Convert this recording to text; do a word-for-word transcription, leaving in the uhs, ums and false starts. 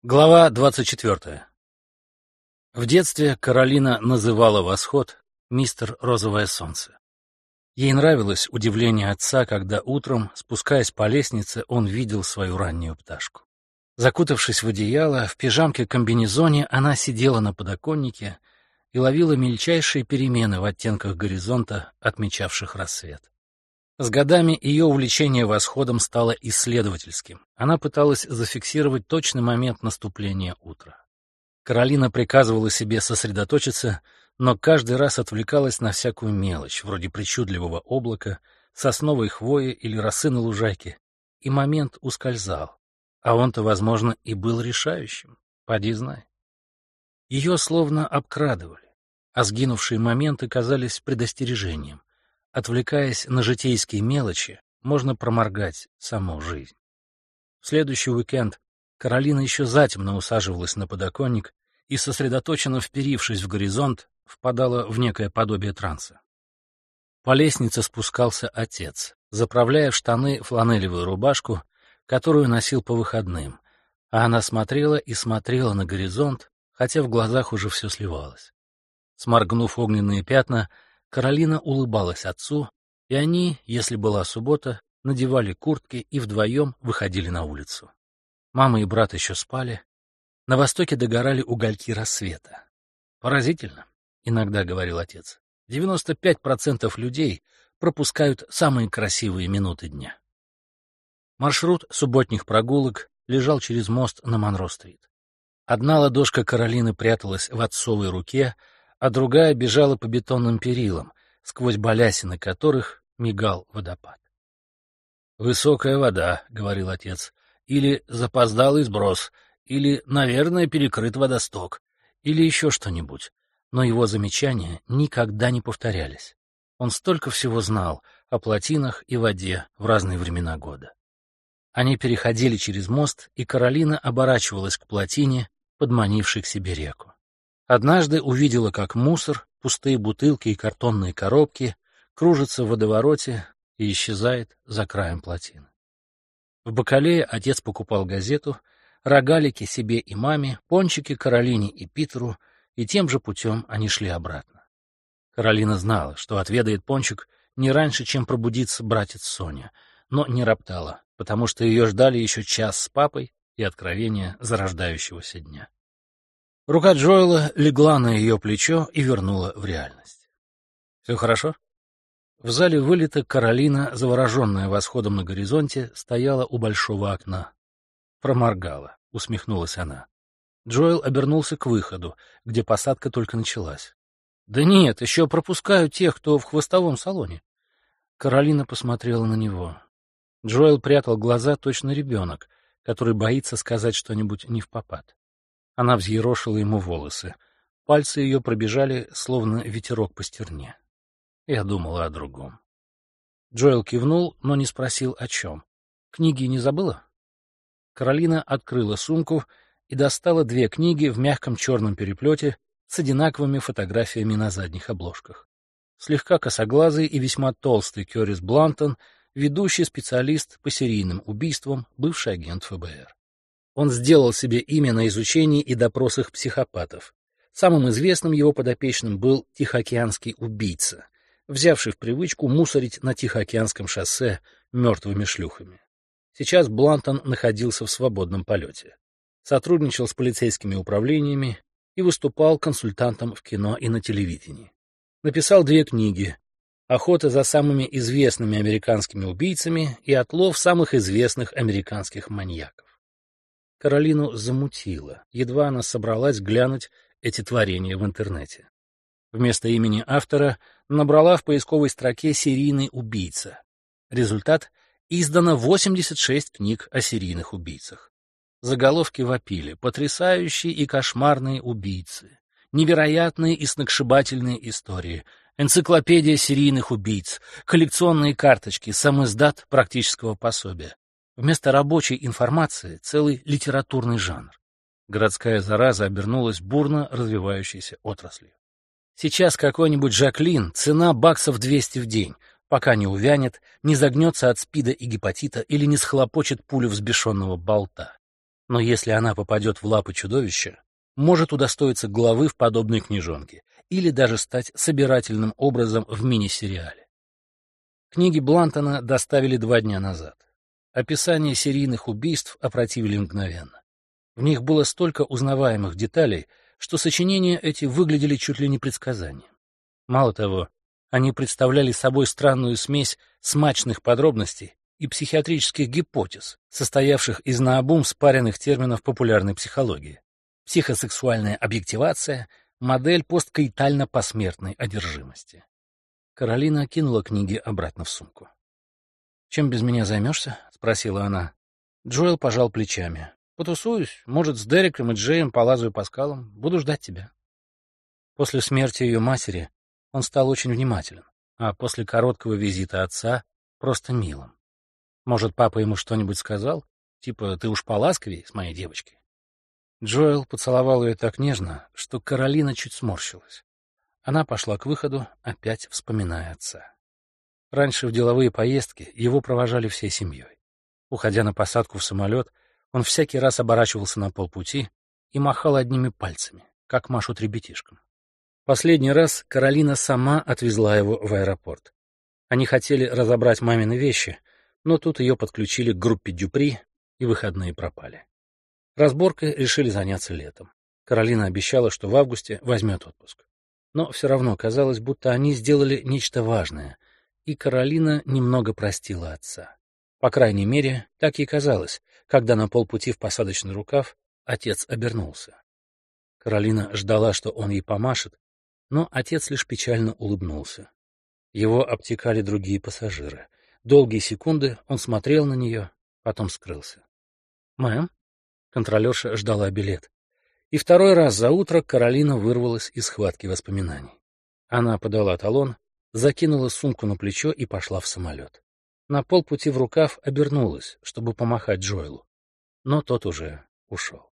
Глава двадцать четвёртая. В детстве Каролина называла восход «Мистер Розовое солнце». Ей нравилось удивление отца, когда утром, спускаясь по лестнице, он видел свою раннюю пташку. Закутавшись в одеяло, в пижамке-комбинезоне, она сидела на подоконнике и ловила мельчайшие перемены в оттенках горизонта, отмечавших рассвет. С годами ее увлечение восходом стало исследовательским. Она пыталась зафиксировать точный момент наступления утра. Каролина приказывала себе сосредоточиться, но каждый раз отвлекалась на всякую мелочь, вроде причудливого облака, сосновой хвои или росы на лужайке, и момент ускользал. А он-то, возможно, и был решающим. Поди знай. Ее словно обкрадывали, а сгинувшие моменты казались предостережением. Отвлекаясь на житейские мелочи, можно проморгать саму жизнь. В следующий уикенд Каролина еще затемно усаживалась на подоконник и, сосредоточенно вперившись в горизонт, впадала в некое подобие транса. По лестнице спускался отец, заправляя в штаны фланелевую рубашку, которую носил по выходным, а она смотрела и смотрела на горизонт, хотя в глазах уже все сливалось. Сморгнув огненные пятна, Каролина улыбалась отцу, и они, если была суббота, надевали куртки и вдвоем выходили на улицу. Мама и брат еще спали. На востоке догорали угольки рассвета. «Поразительно», — иногда говорил отец, — девяносто пять процентов людей пропускают самые красивые минуты дня. Маршрут субботних прогулок лежал через мост на Монро-стрит. Одна ладошка Каролины пряталась в отцовой руке, а другая бежала по бетонным перилам, сквозь балясины которых мигал водопад. «Высокая вода», — говорил отец, — «или запоздалый сброс, или, наверное, перекрыт водосток, или еще что-нибудь». Но его замечания никогда не повторялись. Он столько всего знал о плотинах и воде в разные времена года. Они переходили через мост, и Каролина оборачивалась к плотине, подманившей к себе реку. Однажды увидела, как мусор, пустые бутылки и картонные коробки кружатся в водовороте и исчезает за краем плотины. В Бакалее отец покупал газету, рогалики себе и маме, пончики Каролине и Питеру, и тем же путем они шли обратно. Каролина знала, что отведает пончик не раньше, чем пробудится братец Соня, но не роптала, потому что ее ждали еще час с папой и откровения зарождающегося дня. Рука Джоэла легла на ее плечо и вернула в реальность. «Все хорошо?» В зале вылета Каролина, завороженная восходом на горизонте, стояла у большого окна. «Проморгала», — усмехнулась она. Джоэл обернулся к выходу, где посадка только началась. «Да нет, еще пропускаю тех, кто в хвостовом салоне». Каролина посмотрела на него. Джоэл прятал глаза, точно ребенок, который боится сказать что-нибудь невпопад. Она взъерошила ему волосы. Пальцы ее пробежали, словно ветерок по стерне. Я думала о другом. Джоэл кивнул, но не спросил, о чем. «Книги не забыла?» Каролина открыла сумку и достала две книги в мягком черном переплете с одинаковыми фотографиями на задних обложках. Слегка косоглазый и весьма толстый Кёрис Блантон, ведущий специалист по серийным убийствам, бывший агент эф бэ эр. Он сделал себе имя на изучении и допросах психопатов. Самым известным его подопечным был тихоокеанский убийца, взявший в привычку мусорить на Тихоокеанском шоссе мертвыми шлюхами. Сейчас Блантон находился в свободном полете. Сотрудничал с полицейскими управлениями и выступал консультантом в кино и на телевидении. Написал две книги «Охота за самыми известными американскими убийцами» и «Отлов самых известных американских маньяков». Каролину замутило, едва она собралась глянуть эти творения в интернете. Вместо имени автора набрала в поисковой строке «серийный убийца». Результат — издано восемьдесят шесть книг о серийных убийцах. Заголовки вопили: «Потрясающие и кошмарные убийцы», «Невероятные и сногсшибательные истории», «Энциклопедия серийных убийц», «Коллекционные карточки», «Самиздат практического пособия». Вместо рабочей информации целый литературный жанр. Городская зараза обернулась бурно развивающейся отраслью. Сейчас какой-нибудь Жаклин цена баксов двести в день, пока не увянет, не загнется от спида и гепатита или не схлопочет пулю взбешенного болта. Но если она попадет в лапы чудовища, может удостоиться главы в подобной книжонке или даже стать собирательным образом в мини-сериале. Книги Блантона доставили два дня назад. Описание серийных убийств опротивили мгновенно. В них было столько узнаваемых деталей, что сочинения эти выглядели чуть ли не предсказанием. Мало того, они представляли собой странную смесь смачных подробностей и психиатрических гипотез, состоявших из наобум спаренных терминов популярной психологии. Психосексуальная объективация, модель посткоитально-посмертной одержимости. Каролина кинула книги обратно в сумку. «Чем без меня займешься?» — спросила она. Джоэл пожал плечами. «Потусуюсь, может, с Дереком и Джеем полазаю по скалам. Буду ждать тебя». После смерти ее матери он стал очень внимателен, а после короткого визита отца — просто милым. Может, папа ему что-нибудь сказал? Типа, ты уж поласковей с моей девочкой. Джоэл поцеловал ее так нежно, что Каролина чуть сморщилась. Она пошла к выходу, опять вспоминая отца. Раньше в деловые поездки его провожали всей семьей. Уходя на посадку в самолет, он всякий раз оборачивался на полпути и махал одними пальцами, как машут ребятишкам. Последний раз Каролина сама отвезла его в аэропорт. Они хотели разобрать мамины вещи, но тут ее подключили к группе Дюпри, и выходные пропали. Разборкой решили заняться летом. Каролина обещала, что в августе возьмет отпуск. Но все равно казалось, будто они сделали нечто важное, и Каролина немного простила отца. По крайней мере, так ей казалось, когда на полпути в посадочный рукав отец обернулся. Каролина ждала, что он ей помашет, но отец лишь печально улыбнулся. Его обтекали другие пассажиры. Долгие секунды он смотрел на нее, потом скрылся. «Мэм?» Контролерша ждала билет. И второй раз за утро Каролина вырвалась из схватки воспоминаний. Она подала талон, закинула сумку на плечо и пошла в самолет. На полпути в рукав обернулась, чтобы помахать Джоэлу, но тот уже ушел.